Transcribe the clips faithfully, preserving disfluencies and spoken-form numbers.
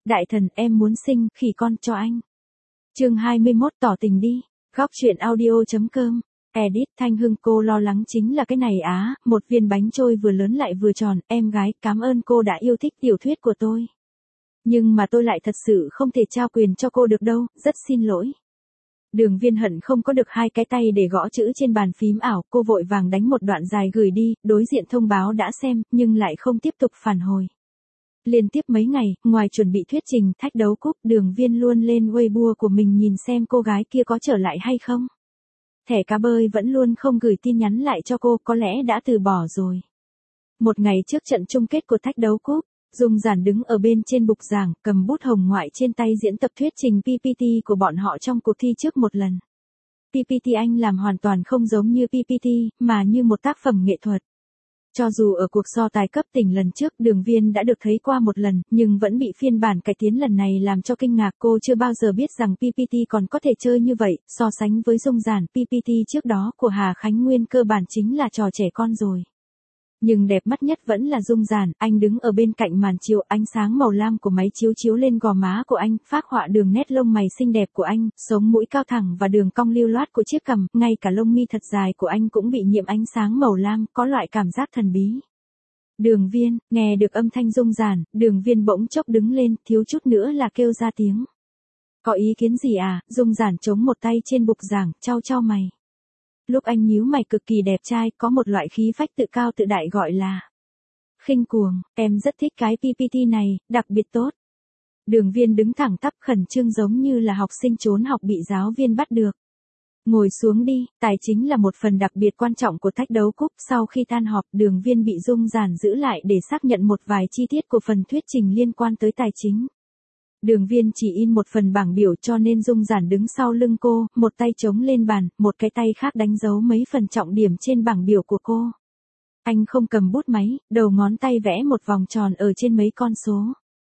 Đại thần, em muốn sinh khỉ con cho anh. Chương hai mươi mốt tỏ tình đi. Góc truyện audio chấm com. Edit Thanh Hưng, cô lo lắng chính là cái này á, một viên bánh trôi vừa lớn lại vừa tròn, em gái, cảm ơn cô đã yêu thích tiểu thuyết của tôi. Nhưng mà tôi lại thật sự không thể trao quyền cho cô được đâu, rất xin lỗi. Đường Viên hận không có được hai cái tay để gõ chữ trên bàn phím ảo, cô vội vàng đánh một đoạn dài gửi đi, đối diện thông báo đã xem, nhưng lại không tiếp tục phản hồi. Liên tiếp mấy ngày, ngoài chuẩn bị thuyết trình, thách đấu cúp, Đường Viên luôn lên Weibo của mình nhìn xem cô gái kia có trở lại hay không. Thẻ cá bơi vẫn luôn không gửi tin nhắn lại cho cô, có lẽ đã từ bỏ rồi. Một ngày trước trận chung kết của thách đấu cúp, Dung Giản đứng ở bên trên bục giảng, cầm bút hồng ngoại trên tay diễn tập thuyết trình pê pê tê của bọn họ trong cuộc thi trước một lần. pê pê tê anh làm hoàn toàn không giống như pê pê tê, mà như một tác phẩm nghệ thuật. Cho dù ở cuộc so tài cấp tỉnh lần trước Đường Viên đã được thấy qua một lần, nhưng vẫn bị phiên bản cải tiến lần này làm cho kinh ngạc. Cô chưa bao giờ biết rằng pê pê tê còn có thể chơi như vậy, so sánh với Dung Giản, pê pê tê trước đó của Hà Khánh Nguyên cơ bản chính là trò trẻ con rồi. Nhưng đẹp mắt nhất vẫn là Dung Giản, anh đứng ở bên cạnh màn chiếu, ánh sáng màu lam của máy chiếu chiếu lên gò má của anh, phác họa đường nét lông mày xinh đẹp của anh, sống mũi cao thẳng và đường cong lưu loát của chiếc cằm, ngay cả lông mi thật dài của anh cũng bị nhiễm ánh sáng màu lam, có loại cảm giác thần bí. Đường Viên, nghe được âm thanh Dung Giản, Đường Viên bỗng chốc đứng lên, thiếu chút nữa là kêu ra tiếng. Có ý kiến gì à? Dung Giản chống một tay trên bục giảng, chau chau mày. Lúc anh nhíu mày cực kỳ đẹp trai, có một loại khí phách tự cao tự đại gọi là khinh cuồng, em rất thích cái pê pê tê này, đặc biệt tốt. Đường Viên đứng thẳng tắp khẩn trương giống như là học sinh trốn học bị giáo viên bắt được. Ngồi xuống đi, tài chính là một phần đặc biệt quan trọng của thách đấu cúp. Sau khi tan họp, Đường Viên bị Dung Giản giữ lại để xác nhận một vài chi tiết của phần thuyết trình liên quan tới tài chính. Đường Viên chỉ in một phần bảng biểu cho nên Dung Giản đứng sau lưng cô, một tay chống lên bàn, một cái tay khác đánh dấu mấy phần trọng điểm trên bảng biểu của cô. Anh không cầm bút máy, đầu ngón tay vẽ một vòng tròn ở trên mấy con số.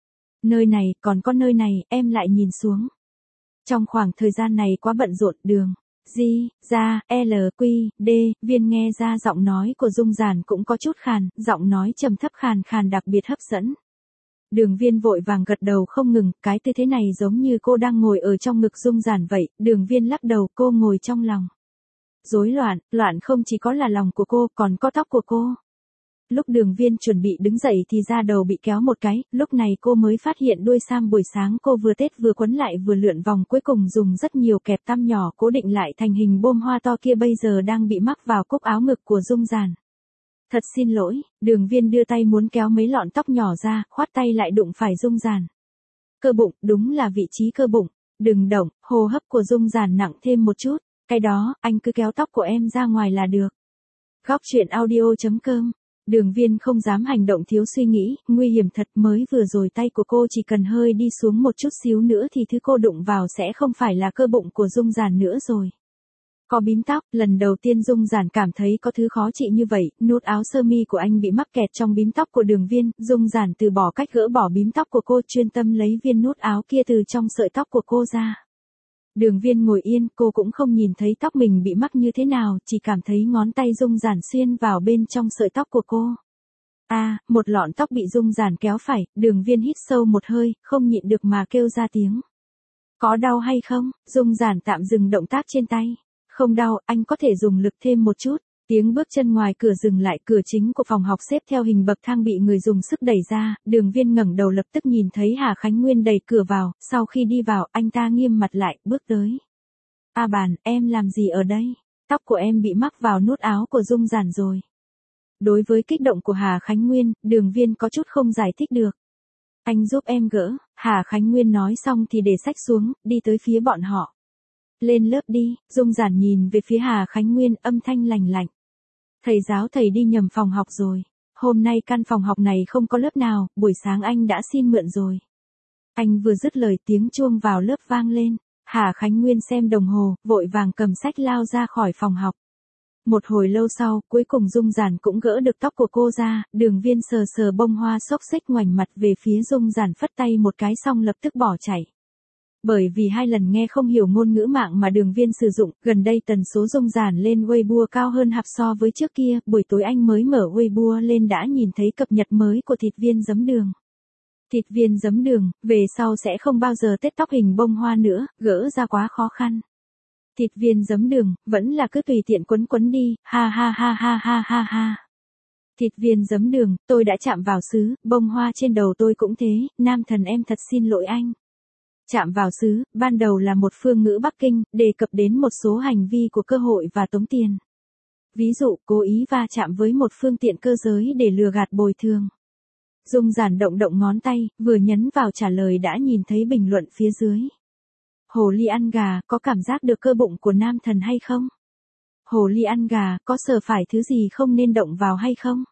Nơi này, còn có nơi này, em lại nhìn xuống. Trong khoảng thời gian này quá bận rộn, Đường, Di, ra, L, Q, D, Viên nghe ra giọng nói của Dung Giản cũng có chút khàn, giọng nói trầm thấp khàn khàn đặc biệt hấp dẫn. Đường Viên vội vàng gật đầu không ngừng, cái tư thế này giống như cô đang ngồi ở trong ngực Dung Giản vậy. Đường Viên lắc đầu, cô ngồi trong lòng. Rối loạn, loạn không chỉ có là lòng của cô, còn có tóc của cô. Lúc Đường Viên chuẩn bị đứng dậy thì da đầu bị kéo một cái, lúc này cô mới phát hiện đuôi sam buổi sáng cô vừa tết vừa quấn lại vừa lượn vòng cuối cùng dùng rất nhiều kẹp tăm nhỏ cố định lại thành hình bôm hoa to kia bây giờ đang bị mắc vào cúc áo ngực của Dung Giản. Thật xin lỗi, Đường Viên đưa tay muốn kéo mấy lọn tóc nhỏ ra, khoát tay lại đụng phải Dung Giản. Cơ bụng, đúng là vị trí cơ bụng, đừng động, hô hấp của Dung Giản nặng thêm một chút, cái đó, anh cứ kéo tóc của em ra ngoài là được. Góc truyện audio chấm com. Đường Viên không dám hành động thiếu suy nghĩ, nguy hiểm thật, mới vừa rồi tay của cô chỉ cần hơi đi xuống một chút xíu nữa thì thứ cô đụng vào sẽ không phải là cơ bụng của Dung Giản nữa rồi. Có bím tóc, lần đầu tiên Dung Giản cảm thấy có thứ khó trị như vậy, nút áo sơ mi của anh bị mắc kẹt trong bím tóc của Đường Viên, Dung Giản từ bỏ cách gỡ bỏ bím tóc của cô, chuyên tâm lấy viên nút áo kia từ trong sợi tóc của cô ra. Đường Viên ngồi yên, cô cũng không nhìn thấy tóc mình bị mắc như thế nào, chỉ cảm thấy ngón tay Dung Giản xuyên vào bên trong sợi tóc của cô. A, à, một lọn tóc bị Dung Giản kéo phải, Đường Viên hít sâu một hơi, không nhịn được mà kêu ra tiếng. Có đau hay không? Dung Giản tạm dừng động tác trên tay. Không đau, anh có thể dùng lực thêm một chút. Tiếng bước chân ngoài cửa dừng lại, cửa chính của phòng học xếp theo hình bậc thang bị người dùng sức đẩy ra, Đường Viên ngẩng đầu lập tức nhìn thấy Hà Khánh Nguyên đẩy cửa vào, sau khi đi vào, anh ta nghiêm mặt lại, bước tới. A Bàn, em làm gì ở đây? Tóc của em bị mắc vào nút áo của Dung Giản rồi. Đối với kích động của Hà Khánh Nguyên, Đường Viên có chút không giải thích được. Anh giúp em gỡ, Hà Khánh Nguyên nói xong thì để xách xuống, đi tới phía bọn họ. Lên lớp đi, Dung Giản nhìn về phía Hà Khánh Nguyên, âm thanh lành lạnh. Thầy giáo thầy đi nhầm phòng học rồi. Hôm nay căn phòng học này không có lớp nào, buổi sáng anh đã xin mượn rồi. Anh vừa dứt lời tiếng chuông vào lớp vang lên. Hà Khánh Nguyên xem đồng hồ, vội vàng cầm sách lao ra khỏi phòng học. Một hồi lâu sau, cuối cùng Dung Giản cũng gỡ được tóc của cô ra, Đường Viên sờ sờ bông hoa xốc xếch ngoảnh mặt về phía Dung Giản phất tay một cái xong lập tức bỏ chạy. Bởi vì hai lần nghe không hiểu ngôn ngữ mạng mà Đường Viên sử dụng, gần đây tần số Dung Giản lên Weibo cao hơn hẳn so với trước kia, buổi tối anh mới mở Weibo lên đã nhìn thấy cập nhật mới của thịt viên giấm đường. Thịt viên giấm đường, về sau sẽ không bao giờ tết tóc hình bông hoa nữa, gỡ ra quá khó khăn. Thịt viên giấm đường, vẫn là cứ tùy tiện quấn quấn đi, ha ha ha ha ha ha ha. Thịt viên giấm đường, tôi đã chạm vào xứ, bông hoa trên đầu tôi cũng thế, nam thần em thật xin lỗi anh. Chạm vào xứ, ban đầu là một phương ngữ Bắc Kinh, đề cập đến một số hành vi của cơ hội và tống tiền. Ví dụ, cố ý va chạm với một phương tiện cơ giới để lừa gạt bồi thường. Dung Giản động động ngón tay, vừa nhấn vào trả lời đã nhìn thấy bình luận phía dưới. Hồ ly ăn gà, có cảm giác được cơ bụng của nam thần hay không? Hồ ly ăn gà, có sờ phải thứ gì không nên động vào hay không?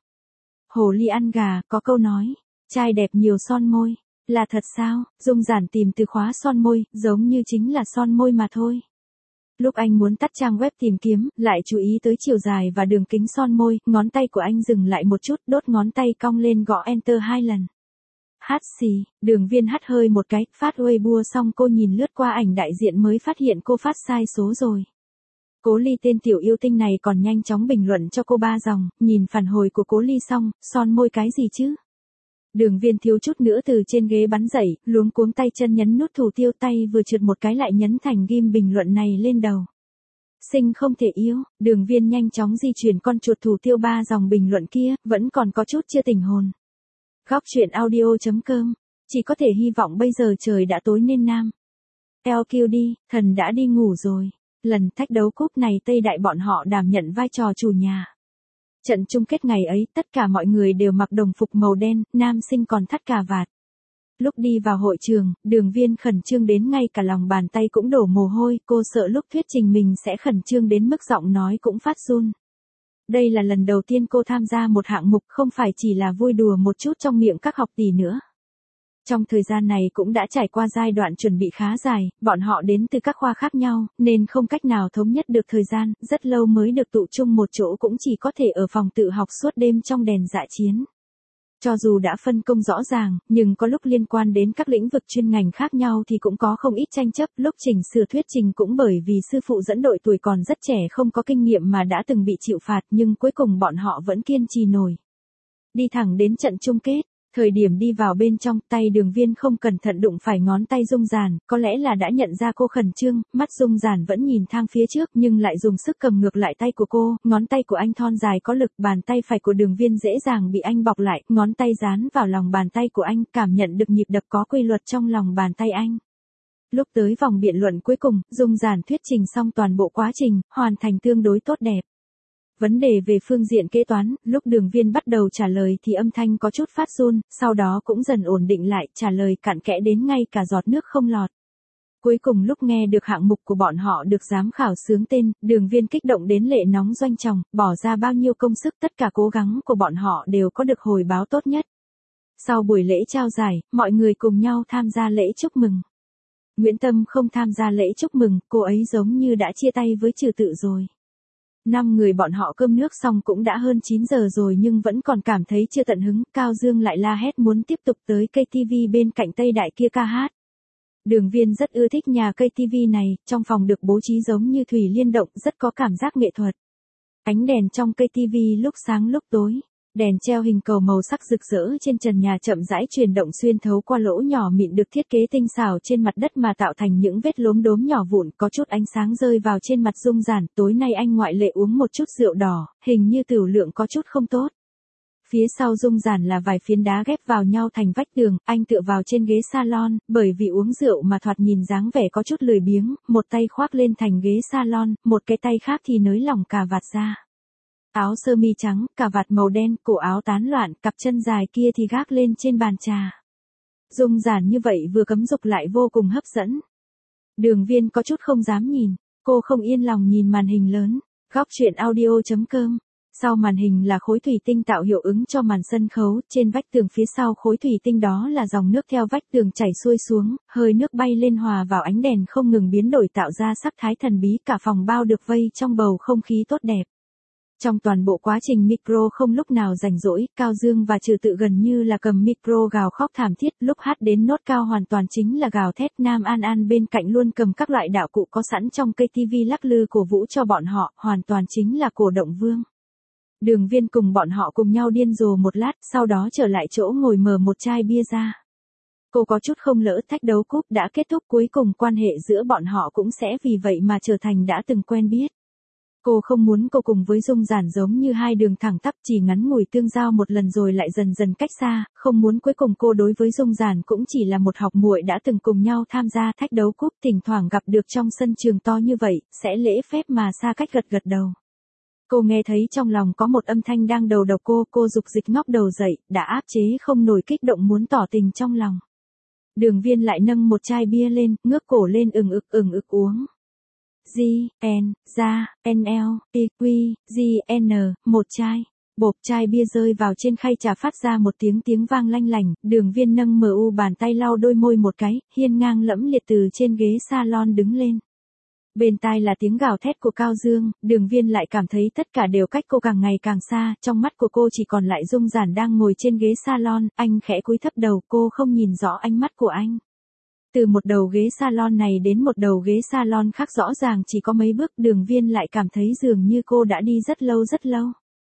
Hồ ly ăn gà, có câu nói, trai đẹp nhiều son môi, là thật sao? Dung Giản tìm từ khóa son môi, giống như chính là son môi mà thôi. Lúc anh muốn tắt trang web tìm kiếm, lại chú ý tới chiều dài và đường kính son môi, ngón tay của anh dừng lại một chút, đốt ngón tay cong lên gõ Enter hai lần. Hát xì, Đường Viên hắt hơi một cái, phát Weibo xong cô nhìn lướt qua ảnh đại diện mới phát hiện cô phát sai số rồi. Cố Ly tên tiểu yêu tinh này còn nhanh chóng bình luận cho cô ba dòng, nhìn phản hồi của Cố Ly xong, son môi cái gì chứ? Đường Viên thiếu chút nữa từ trên ghế bắn dậy, luống cuống tay chân nhấn nút thủ tiêu, tay vừa trượt một cái lại nhấn thành ghim bình luận này lên đầu. Sinh không thể yêu, Đường Viên nhanh chóng di chuyển con chuột thủ tiêu ba dòng bình luận kia, vẫn còn có chút chưa tỉnh hồn. Góc truyện audio chấm com, chỉ có thể hy vọng bây giờ trời đã tối nên nam. lờ quy đi, thần đã đi ngủ rồi. Lần thách đấu cúp này Tây Đại bọn họ đảm nhận vai trò chủ nhà. Trận chung kết ngày ấy, tất cả mọi người đều mặc đồng phục màu đen, nam sinh còn thắt cà vạt. Lúc đi vào hội trường, Đường Viên khẩn trương đến ngay cả lòng bàn tay cũng đổ mồ hôi, cô sợ lúc thuyết trình mình sẽ khẩn trương đến mức giọng nói cũng phát run. Đây là lần đầu tiên cô tham gia một hạng mục không phải chỉ là vui đùa một chút trong miệng các học tỷ nữa. Trong thời gian này cũng đã trải qua giai đoạn chuẩn bị khá dài, bọn họ đến từ các khoa khác nhau, nên không cách nào thống nhất được thời gian, rất lâu mới được tụ chung một chỗ, cũng chỉ có thể ở phòng tự học suốt đêm trong đèn dạ chiến. Cho dù đã phân công rõ ràng, nhưng có lúc liên quan đến các lĩnh vực chuyên ngành khác nhau thì cũng có không ít tranh chấp, lúc chỉnh sửa thuyết trình cũng bởi vì sư phụ dẫn đội tuổi còn rất trẻ không có kinh nghiệm mà đã từng bị chịu phạt, nhưng cuối cùng bọn họ vẫn kiên trì nổi. Đi thẳng đến trận chung kết. Thời điểm đi vào bên trong, tay Đường Viên không cẩn thận đụng phải ngón tay Dung Giản, có lẽ là đã nhận ra cô khẩn trương, mắt Dung Giản vẫn nhìn thang phía trước nhưng lại dùng sức cầm ngược lại tay của cô, ngón tay của anh thon dài có lực, bàn tay phải của Đường Viên dễ dàng bị anh bọc lại, ngón tay dán vào lòng bàn tay của anh, cảm nhận được nhịp đập có quy luật trong lòng bàn tay anh. Lúc tới vòng biện luận cuối cùng, Dung Giản thuyết trình xong toàn bộ quá trình, hoàn thành tương đối tốt đẹp. Vấn đề về phương diện kế toán, lúc Đường Viên bắt đầu trả lời thì âm thanh có chút phát run, sau đó cũng dần ổn định lại, trả lời cặn kẽ đến ngay cả giọt nước không lọt. Cuối cùng lúc nghe được hạng mục của bọn họ được giám khảo xướng tên, Đường Viên kích động đến lệ nóng doanh tròng, bỏ ra bao nhiêu công sức, tất cả cố gắng của bọn họ đều có được hồi báo tốt nhất. Sau buổi lễ trao giải, mọi người cùng nhau tham gia lễ chúc mừng. Nguyễn Tâm không tham gia lễ chúc mừng, cô ấy giống như đã chia tay với trừ tự rồi. Năm người bọn họ cơm nước xong cũng đã hơn chín giờ rồi nhưng vẫn còn cảm thấy chưa tận hứng, Cao Dương lại la hét muốn tiếp tục tới cây ti vi bên cạnh Tây Đại kia ca hát. Đường Viên rất ưa thích nhà cây ti vi này, trong phòng được bố trí giống như thủy liên động, rất có cảm giác nghệ thuật. Ánh đèn trong cây ti vi lúc sáng lúc tối. Đèn treo hình cầu màu sắc rực rỡ trên trần nhà chậm rãi chuyển động xuyên thấu qua lỗ nhỏ mịn được thiết kế tinh xảo trên mặt đất mà tạo thành những vết lốm đốm nhỏ vụn, có chút ánh sáng rơi vào trên mặt Dung Giản. Tối nay anh ngoại lệ uống một chút rượu đỏ, hình như tửu lượng có chút không tốt. Phía sau Dung Giản là vài phiến đá ghép vào nhau thành vách tường, anh tựa vào trên ghế salon, bởi vì uống rượu mà thoạt nhìn dáng vẻ có chút lười biếng, một tay khoác lên thành ghế salon, một cái tay khác thì nới lỏng cà vạt ra. Áo sơ mi trắng, cà vạt màu đen, cổ áo tán loạn, cặp chân dài kia thì gác lên trên bàn trà. Dung Giản như vậy vừa cấm dục lại vô cùng hấp dẫn. Đường Viên có chút không dám nhìn, cô không yên lòng nhìn màn hình lớn. Góc truyện audio chấm com. Sau màn hình là khối thủy tinh tạo hiệu ứng cho màn sân khấu, trên vách tường phía sau khối thủy tinh đó là dòng nước theo vách tường chảy xuôi xuống, hơi nước bay lên hòa vào ánh đèn không ngừng biến đổi tạo ra sắc thái thần bí, cả phòng bao được vây trong bầu không khí tốt đẹp. Trong toàn bộ quá trình micro không lúc nào rảnh rỗi, Cao Dương và Trừ Tự gần như là cầm micro gào khóc thảm thiết, lúc hát đến nốt cao hoàn toàn chính là gào thét. Nam An An bên cạnh luôn cầm các loại đạo cụ có sẵn trong cây ti vi lắc lư cổ vũ cho bọn họ, hoàn toàn chính là cổ động vương. Đường Viên cùng bọn họ cùng nhau điên rồ một lát, sau đó trở lại chỗ ngồi mở một chai bia ra. Cô có chút không lỡ thách đấu cúp đã kết thúc, cuối cùng quan hệ giữa bọn họ cũng sẽ vì vậy mà trở thành đã từng quen biết. Cô không muốn cô cùng với Dung Giản giống như hai đường thẳng tắp chỉ ngắn ngủi tương giao một lần rồi lại dần dần cách xa, không muốn cuối cùng cô đối với Dung Giản cũng chỉ là một học muội đã từng cùng nhau tham gia thách đấu cúp, thỉnh thoảng gặp được trong sân trường to như vậy, sẽ lễ phép mà xa cách gật gật đầu. Cô nghe thấy trong lòng có một âm thanh đang đầu độc cô, cô dục dịch ngóc đầu dậy, đã áp chế không nổi kích động muốn tỏ tình trong lòng. Đường Viên lại nâng một chai bia lên, ngước cổ lên ừng ực ừng ực uống. G, N, ra, N L, T, Q, G, N, một chai. Bộp chai bia rơi vào trên khay trà phát ra một tiếng tiếng vang lanh lành, Đường Viên nâng mờ u bàn tay lau đôi môi một cái, hiên ngang lẫm liệt từ trên ghế salon đứng lên. Bên tai là tiếng gào thét của Cao Dương, Đường Viên lại cảm thấy tất cả đều cách cô càng ngày càng xa, trong mắt của cô chỉ còn lại Dung Giản đang ngồi trên ghế salon, anh khẽ cúi thấp đầu, cô không nhìn rõ ánh mắt của anh. Từ một đầu ghế salon này đến một đầu ghế salon khác rõ ràng chỉ có mấy bước, Đường Viên lại cảm thấy dường như cô đã đi rất lâu rất lâu.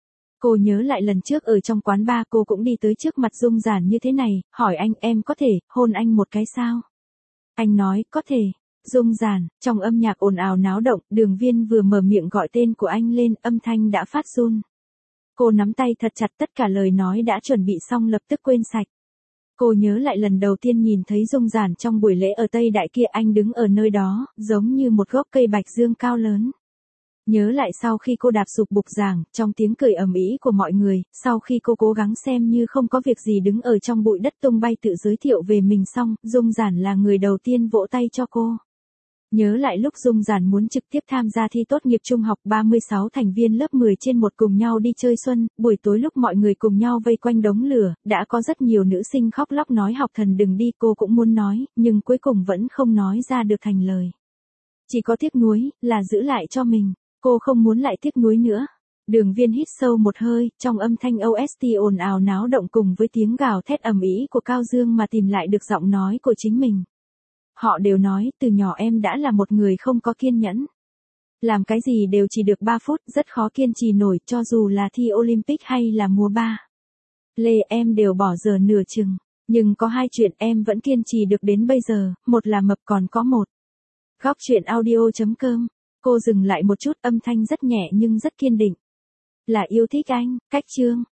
Cô nhớ lại lần trước ở trong quán bar cô cũng đi tới trước mặt Dung Giản như thế này, hỏi anh em có thể hôn anh một cái sao? Anh nói có thể. Dung Giản, trong âm nhạc ồn ào náo động, Đường Viên vừa mở miệng gọi tên của anh lên, âm thanh đã phát run. Cô nắm tay thật chặt, tất cả lời nói đã chuẩn bị xong lập tức quên sạch. Cô nhớ lại lần đầu tiên nhìn thấy Dung Giản trong buổi lễ ở Tây Đại kia, anh đứng ở nơi đó, giống như một gốc cây bạch dương cao lớn. Nhớ lại sau khi cô đạp sụp bục giảng, trong tiếng cười ầm ĩ của mọi người, sau khi cô cố gắng xem như không có việc gì đứng ở trong bụi đất tung bay tự giới thiệu về mình xong, Dung Giản là người đầu tiên vỗ tay cho cô. Nhớ lại lúc Dung Giản muốn trực tiếp tham gia thi tốt nghiệp trung học, ba mươi sáu thành viên lớp mười trên một cùng nhau đi chơi xuân, buổi tối lúc mọi người cùng nhau vây quanh đống lửa, đã có rất nhiều nữ sinh khóc lóc nói học thần đừng đi, cô cũng muốn nói, nhưng cuối cùng vẫn không nói ra được thành lời. Chỉ có tiếc nuối, là giữ lại cho mình, cô không muốn lại tiếc nuối nữa. Đường Viên hít sâu một hơi, trong âm thanh o ét tê ồn ào náo động cùng với tiếng gào thét ầm ĩ của Cao Dương mà tìm lại được giọng nói của chính mình. Họ đều nói, từ nhỏ em đã là một người không có kiên nhẫn. Làm cái gì đều chỉ được ba phút, rất khó kiên trì nổi, cho dù là thi Olympic hay là múa ba lê em đều bỏ giờ nửa chừng. Nhưng có hai chuyện em vẫn kiên trì được đến bây giờ, một là mập, còn có một. Góc truyện audio chấm com. Cô dừng lại một chút, âm thanh rất nhẹ nhưng rất kiên định. Là yêu thích anh, cách chương.